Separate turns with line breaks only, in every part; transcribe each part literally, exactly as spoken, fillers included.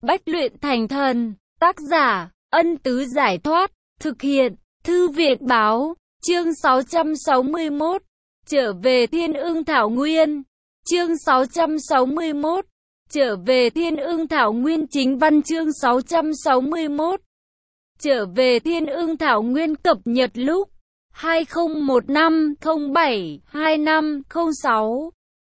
Bách luyện thành thần. Tác giả, Ân Tứ Giải Thoát. Thực hiện, Thư Việt Báo. Chương sáu trăm sáu mươi mốt. Trở về Thiên Ưng Thảo Nguyên. Chương sáu trăm sáu mươi mốt. Trở về Thiên Ưng Thảo Nguyên. Chính văn chương sáu trăm sáu mươi mốt. Trở về Thiên Ưng Thảo Nguyên. Cập nhật lúc hai không một năm không bảy hai năm không sáu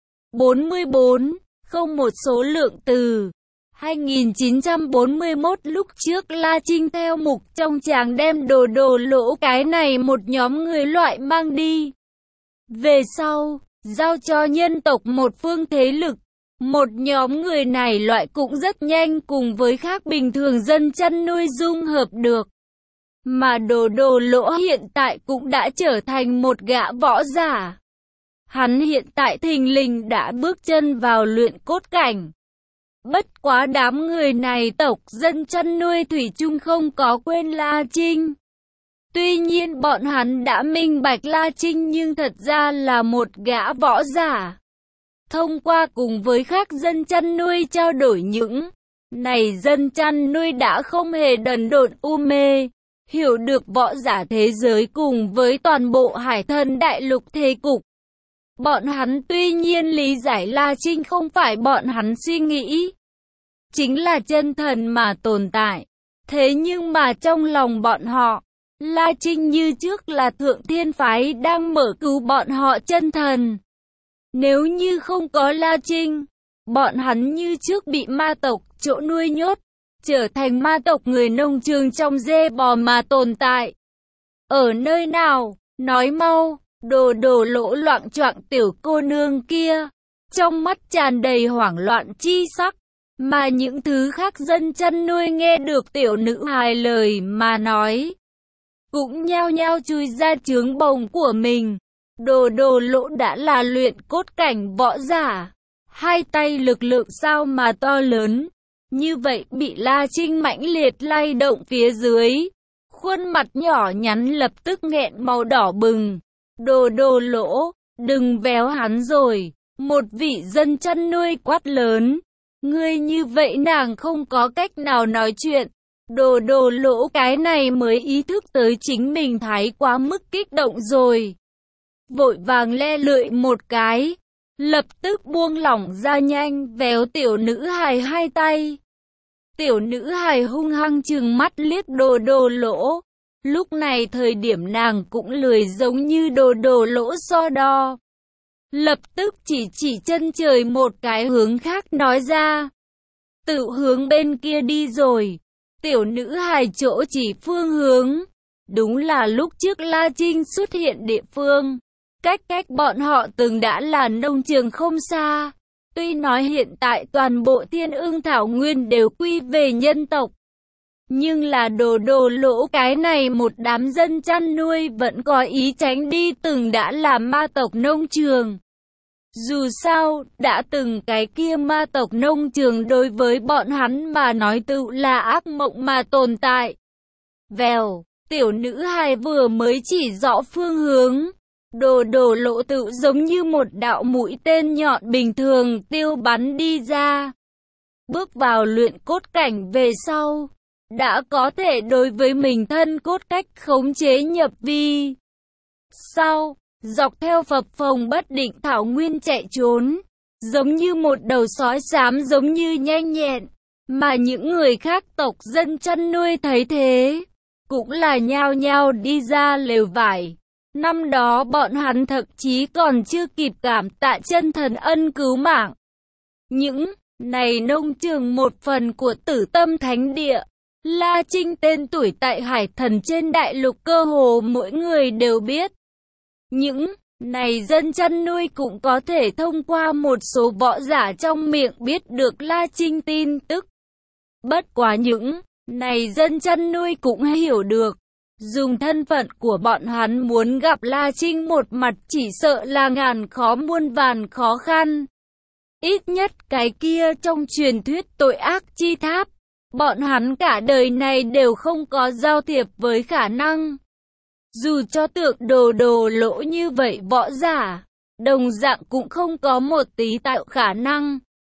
bốn mươi bốn không một. Số lượng từ hai nghìn chín trăm bốn mươi mốt. Lúc trước La Trinh theo mục trong chàng đem đồ đồ lỗ cái này một nhóm người loại mang đi. Về sau, giao cho nhân tộc một phương thế lực. Một nhóm người này loại cũng rất nhanh cùng với khác bình thường dân chăn nuôi dung hợp được. Mà đồ đồ lỗ hiện tại cũng đã trở thành một gã võ giả. Hắn hiện tại thình lình đã bước chân vào luyện cốt cảnh. Bất quá đám người này tộc dân chăn nuôi thủy chung không có quên La Trinh. Tuy nhiên bọn hắn đã minh bạch La Trinh nhưng thật ra là một gã võ giả. Thông qua cùng với khác dân chăn nuôi trao đổi những này dân chăn nuôi đã không hề đần độn u mê. Hiểu được võ giả thế giới cùng với toàn bộ hải thần đại lục thế cục. Bọn hắn tuy nhiên lý giải La Trinh không phải bọn hắn suy nghĩ. Chính là chân thần mà tồn tại. Thế nhưng mà trong lòng bọn họ, La Trinh như trước là thượng thiên phái đang mở cứu bọn họ chân thần. Nếu như không có La Trinh, bọn hắn như trước bị ma tộc chỗ nuôi nhốt. Trở thành ma tộc người nông trường trong dê bò mà tồn tại. Ở nơi nào? Nói mau. Đồ đồ lỗ loạng choạng tiểu cô nương kia. Trong mắt tràn đầy hoảng loạn chi sắc. Mà những thứ khác dân chăn nuôi nghe được tiểu nữ hài lời mà nói. Cũng nhao nhao chui ra trướng bồng của mình. Đồ đồ lỗ đã là luyện cốt cảnh võ giả. Hai tay lực lượng sao mà to lớn. Như vậy bị La Trinh mãnh liệt lay động phía dưới. Khuôn mặt nhỏ nhắn lập tức nghẹn màu đỏ bừng. Đồ đồ lỗ, đừng véo hắn rồi. Một vị dân chăn nuôi quát lớn. Ngươi như vậy nàng không có cách nào nói chuyện. Đồ đồ lỗ cái này mới ý thức tới chính mình thái quá mức kích động rồi. Vội vàng le lưỡi một cái. Lập tức buông lỏng ra nhanh véo tiểu nữ hài hai tay. Tiểu nữ hài hung hăng trừng mắt liếc đồ đồ lỗ. Lúc này thời điểm nàng cũng lười giống như đồ đồ lỗ so đo. Lập tức chỉ chỉ chân trời một cái hướng khác nói ra. Tự hướng bên kia đi rồi. Tiểu nữ hài chỗ chỉ phương hướng. Đúng là lúc trước La Trinh xuất hiện địa phương. Cách cách bọn họ từng đã là nông trường không xa. Tuy nói hiện tại toàn bộ Thiên Ưng Thảo Nguyên đều quy về nhân tộc. Nhưng là đồ đồ lỗ cái này một đám dân chăn nuôi vẫn có ý tránh đi từng đã là ma tộc nông trường. Dù sao, đã từng cái kia ma tộc nông trường đối với bọn hắn mà nói tự là ác mộng mà tồn tại. Vèo, tiểu nữ hài vừa mới chỉ rõ phương hướng. Đồ đồ lỗ tự giống như một đạo mũi tên nhọn bình thường tiêu bắn đi ra. Bước vào luyện cốt cảnh về sau, đã có thể đối với mình thân cốt cách khống chế nhập vi. Sau, dọc theo phập phồng bất định thảo nguyên chạy trốn, giống như một đầu sói xám giống như nhanh nhẹn, mà những người khác tộc dân chăn nuôi thấy thế, cũng là nhao nhao đi ra lều vải. Năm đó bọn hắn thậm chí còn chưa kịp cảm tạ chân thần ân cứu mạng. Những này nông trường một phần của Tử Tâm Thánh Địa. La Trinh tên tuổi tại hải thần trên đại lục cơ hồ mỗi người đều biết. Những này dân chăn nuôi cũng có thể thông qua một số võ giả trong miệng biết được La Trinh tin tức. Bất quá những này dân chăn nuôi cũng hiểu được. Dùng thân phận của bọn hắn muốn gặp La Trinh một mặt chỉ sợ là ngàn khó muôn vàn khó khăn. Ít nhất cái kia trong truyền thuyết tội ác chi tháp, bọn hắn cả đời này đều không có giao thiệp với khả năng. Dù cho tượng đồ đồ lỗ như vậy võ giả, đồng dạng cũng không có một tí tạo khả năng.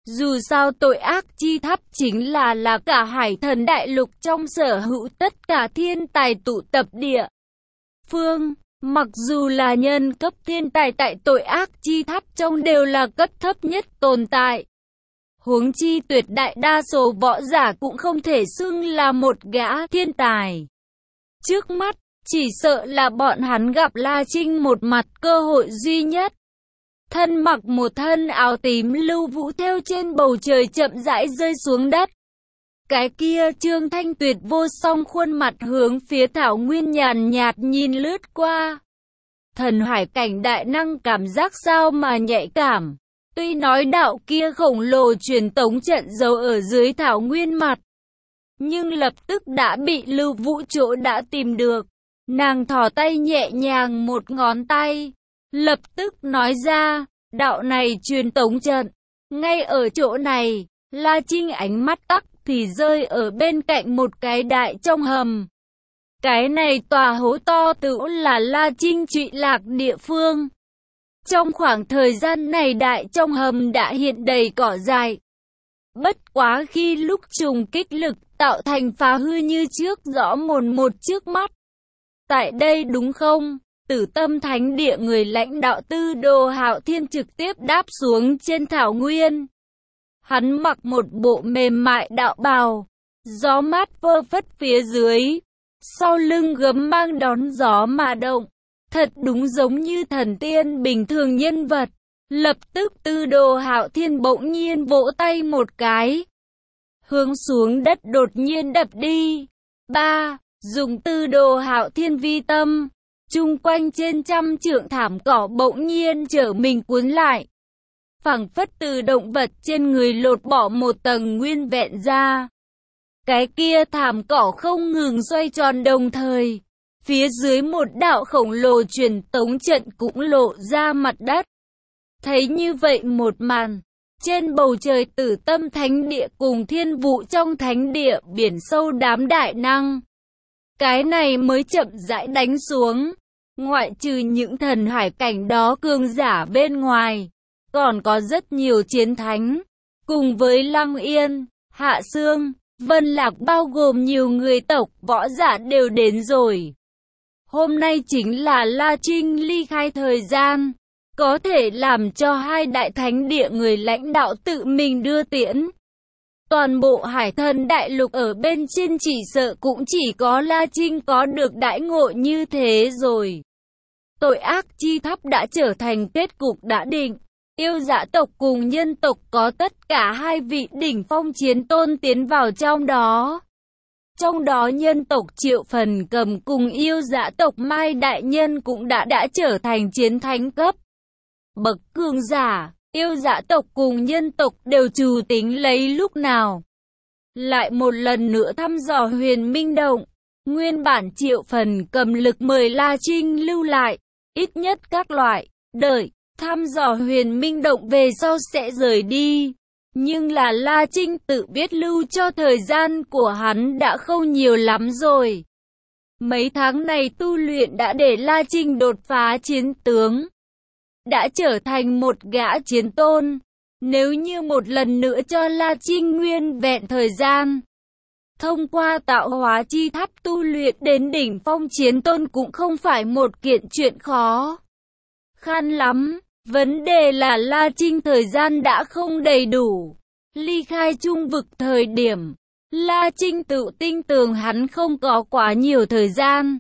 Dù sao tội ác chi tháp chính là là cả hải thần đại lục trong sở hữu tất cả thiên tài tụ tập địa phương. Mặc dù là nhân cấp thiên tài tại tội ác chi tháp trong đều là cấp thấp nhất tồn tại. Huống chi tuyệt đại đa số võ giả cũng không thể xưng là một gã thiên tài. Trước mắt, chỉ sợ là bọn hắn gặp La Trinh một mặt cơ hội duy nhất. Thân mặc một thân áo tím, Lưu Vũ theo trên bầu trời chậm rãi rơi xuống đất. Cái kia Trương Thanh Tuyệt vô song khuôn mặt hướng phía Thảo Nguyên nhàn nhạt nhìn lướt qua. Thần hải cảnh đại năng cảm giác sao mà nhạy cảm. Tuy nói đạo kia khổng lồ truyền tống trận giấu ở dưới Thảo Nguyên mặt, nhưng lập tức đã bị Lưu Vũ chỗ đã tìm được. Nàng thò tay nhẹ nhàng một ngón tay, lập tức nói ra, đạo này truyền tống trận, ngay ở chỗ này. La Trinh ánh mắt tắc thì rơi ở bên cạnh một cái đại trong hầm. Cái này tòa hố to tựu là La Trinh trụy lạc địa phương. Trong khoảng thời gian này đại trong hầm đã hiện đầy cỏ dại. Bất quá khi lúc trùng kích lực tạo thành phá hư như trước rõ mồn một trước mắt. Tại đây đúng không? Tử Tâm Thánh Địa người lãnh đạo Tư Đồ Hạo Thiên trực tiếp đáp xuống trên thảo nguyên. Hắn mặc một bộ mềm mại đạo bào, gió mát vơ phất phía dưới, sau lưng gấm mang đón gió mà động, thật đúng giống như thần tiên bình thường nhân vật. Lập tức Tư Đồ Hạo Thiên bỗng nhiên vỗ tay một cái, hướng xuống đất đột nhiên đập đi. Ba, dùng Tư Đồ Hạo Thiên vi tâm, chung quanh trên trăm trượng thảm cỏ bỗng nhiên trở mình cuốn lại. Phảng phất từ động vật trên người lột bỏ một tầng nguyên vẹn ra. Cái kia thảm cỏ không ngừng xoay tròn đồng thời, phía dưới một đạo khổng lồ truyền tống trận cũng lộ ra mặt đất. Thấy như vậy một màn, trên bầu trời Tử Tâm Thánh Địa cùng Thiên Vũ trong thánh địa biển sâu đám đại năng, cái này mới chậm rãi đánh xuống. Ngoại trừ những thần hải cảnh đó cường giả bên ngoài, còn có rất nhiều chiến thánh, cùng với Lăng Yên, Hạ Sương, Vân Lạc bao gồm nhiều người tộc võ giả đều đến rồi. Hôm nay chính là La Trinh ly khai thời gian, có thể làm cho hai đại thánh địa người lãnh đạo tự mình đưa tiễn. Toàn bộ hải thần đại lục ở bên trên chỉ sợ cũng chỉ có La Trinh có được đãi ngộ như thế rồi. Tội ác chi tháp đã trở thành kết cục đã định. Yêu dã tộc cùng nhân tộc có tất cả hai vị đỉnh phong chiến tôn tiến vào trong đó. Trong đó nhân tộc Triệu Phần Cầm cùng yêu dã tộc Mai Đại Nhân cũng đã đã trở thành chiến thánh cấp bậc cường giả. Yêu dã tộc cùng nhân tộc đều trù tính lấy lúc nào lại một lần nữa thăm dò Huyền Minh Động. Nguyên bản Triệu Phần Cầm lực mời La Trinh lưu lại, ít nhất các loại, đợi thăm dò Huyền Minh Động về sau sẽ rời đi. Nhưng là La Trinh tự biết lưu cho thời gian của hắn đã không nhiều lắm rồi. Mấy tháng này tu luyện đã để La Trinh đột phá chiến tướng, đã trở thành một gã chiến tôn. Nếu như một lần nữa cho La Trinh nguyên vẹn thời gian, thông qua tạo hóa chi tháp tu luyện đến đỉnh phong chiến tôn cũng không phải một kiện chuyện khó khăn lắm. Vấn đề là La Trinh thời gian đã không đầy đủ. Ly khai trung vực thời điểm, La Trinh tự tin tưởng hắn không có quá nhiều thời gian.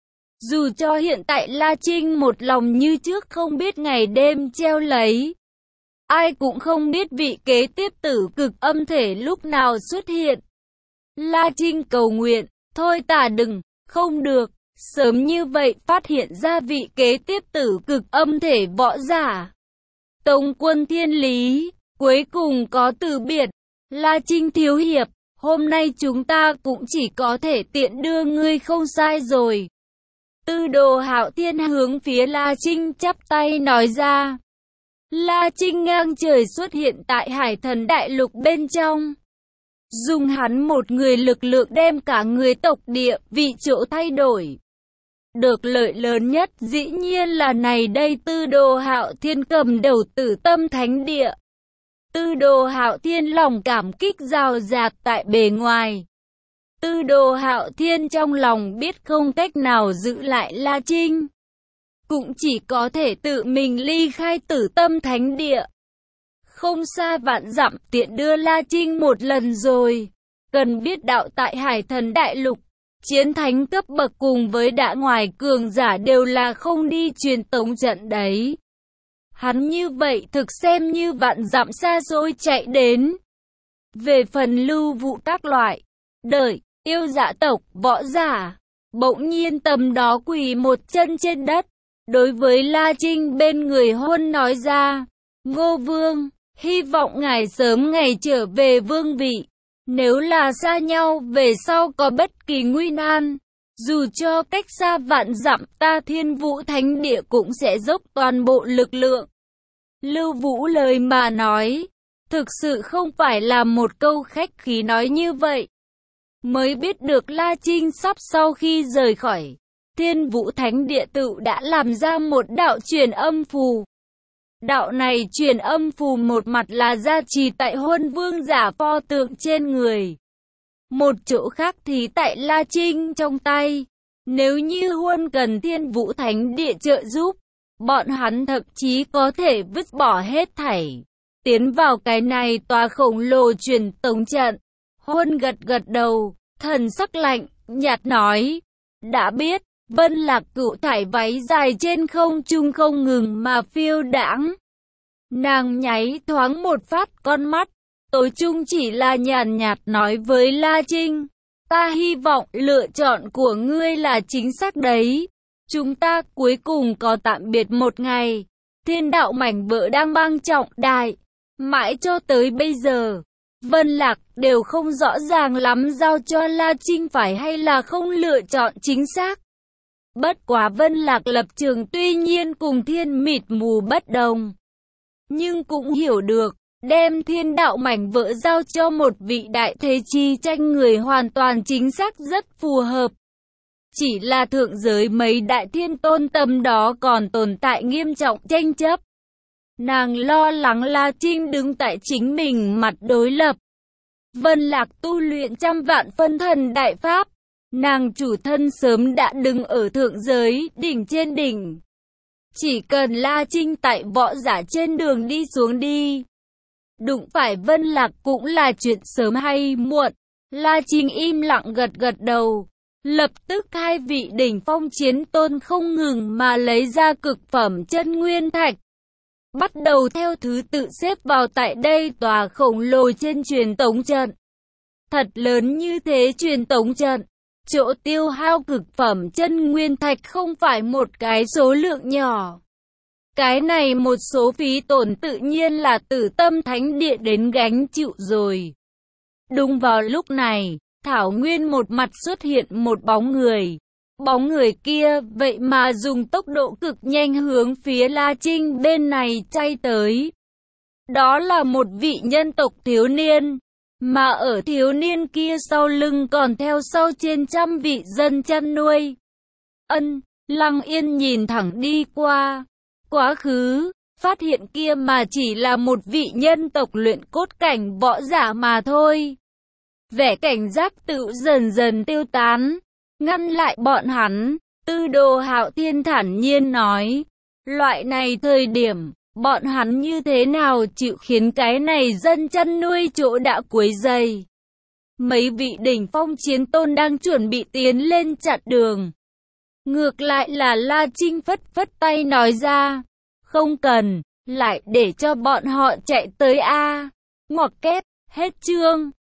Dù cho hiện tại La Trinh một lòng như trước không biết ngày đêm treo lấy, ai cũng không biết vị kế tiếp tử cực âm thể lúc nào xuất hiện. La Trinh cầu nguyện, thôi tả đừng, không được, sớm như vậy phát hiện ra vị kế tiếp tử cực âm thể võ giả. Tống quân thiên lý, cuối cùng có từ biệt. La Trinh thiếu hiệp, hôm nay chúng ta cũng chỉ có thể tiện đưa ngươi không sai rồi. Tư Đồ Hạo Thiên hướng phía La Trinh chắp tay nói ra. La Trinh ngang trời xuất hiện tại hải thần đại lục bên trong. Dùng hắn một người lực lượng đem cả người tộc địa vị chỗ thay đổi. Được lợi lớn nhất dĩ nhiên là này đây Tư Đồ Hạo Thiên cầm đầu Tử Tâm Thánh Địa. Tư Đồ Hạo Thiên lòng cảm kích rào rạt tại bề ngoài. Tư Đồ Hạo Thiên trong lòng biết không cách nào giữ lại La Trinh, cũng chỉ có thể tự mình ly khai Tử Tâm Thánh Địa. Không xa vạn dặm tiện đưa La Trinh một lần rồi. Cần biết đạo tại Hải Thần Đại Lục, chiến thánh cấp bậc cùng với đã ngoài cường giả đều là không đi truyền tống trận đấy. Hắn như vậy thực xem như vạn dặm xa xôi chạy đến. Về phần Lưu Vụ các loại, đợi, yêu dạ tộc, võ giả, bỗng nhiên tầm đó quỳ một chân trên đất. Đối với La Trinh bên người hôn nói ra, Ngô Vương, hy vọng ngài sớm ngày trở về vương vị. Nếu là xa nhau về sau có bất kỳ nguy nan, dù cho cách xa vạn dặm ta Thiên Vũ Thánh Địa cũng sẽ dốc toàn bộ lực lượng. Lưu Vũ lời mà nói, thực sự không phải là một câu khách khí nói như vậy. Mới biết được La Trinh sắp sau khi rời khỏi Thiên Vũ Thánh Địa tự đã làm ra một đạo truyền âm phù. Đạo này truyền âm phù một mặt là gia trì tại Huân Vương giả pho tượng trên người. Một chỗ khác thì tại La Trinh trong tay. Nếu như Huân cần Thiên Vũ Thánh Địa trợ giúp, bọn hắn thậm chí có thể vứt bỏ hết thảy, tiến vào cái này tòa khổng lồ truyền tống trận. Huân gật gật đầu, thần sắc lạnh, nhạt nói, đã biết. Vân Lạc Cửu thải váy dài trên không trung không ngừng mà phiêu đãng. Nàng nháy thoáng một phát con mắt, tối trung chỉ là nhàn nhạt nói với La Trinh, ta hy vọng lựa chọn của ngươi là chính xác đấy. Chúng ta cuối cùng có tạm biệt một ngày. Thiên đạo mảnh vỡ đang băng trọng đại. Mãi cho tới bây giờ, Vân Lạc đều không rõ ràng lắm giao cho La Trinh phải hay là không lựa chọn chính xác. Bất quá Vân Lạc lập trường tuy nhiên cùng Thiên mịt mù bất đồng, nhưng cũng hiểu được, đem thiên đạo mảnh vỡ giao cho một vị đại thế chi tranh người hoàn toàn chính xác rất phù hợp. Chỉ là thượng giới mấy đại thiên tôn tâm đó còn tồn tại nghiêm trọng tranh chấp. Nàng lo lắng La Trinh đứng tại chính mình mặt đối lập. Vân Lạc tu luyện trăm vạn phân thần đại pháp. Nàng chủ thân sớm đã đứng ở thượng giới, đỉnh trên đỉnh. Chỉ cần La Trinh tại võ giả trên đường đi xuống đi. Đụng phải Vân Lạc cũng là chuyện sớm hay muộn. La Trinh im lặng gật gật đầu. Lập tức hai vị đỉnh phong chiến tôn không ngừng mà lấy ra cực phẩm chân nguyên thạch. Bắt đầu theo thứ tự xếp vào tại đây tòa khổng lồ trên truyền tống trận. Thật lớn như thế truyền tống trận. Chỗ tiêu hao cực phẩm chân nguyên thạch không phải một cái số lượng nhỏ. Cái này một số phí tổn tự nhiên là Tử Tâm Thánh Địa đến gánh chịu rồi. Đúng vào lúc này, thảo nguyên một mặt xuất hiện một bóng người. Bóng người kia vậy mà dùng tốc độ cực nhanh hướng phía La Trinh bên này chạy tới. Đó là một vị nhân tộc thiếu niên. Mà ở thiếu niên kia sau lưng còn theo sau trên trăm vị dân chăn nuôi. Ân, Lăng Yên nhìn thẳng đi qua. Quá khứ, phát hiện kia mà chỉ là một vị nhân tộc luyện cốt cảnh võ giả mà thôi. Vẻ cảnh giác tự dần dần tiêu tán. Ngăn lại bọn hắn, Tư Đồ Hạo Thiên thản nhiên nói. Loại này thời điểm, bọn hắn như thế nào chịu khiến cái này dân chăn nuôi chỗ đã quấy rầy. Mấy vị đỉnh phong chiến tôn đang chuẩn bị tiến lên chặn đường. Ngược lại là La Trinh phất phất tay nói ra. Không cần, lại để cho bọn họ chạy tới a. Ngoặc kép, hết chương.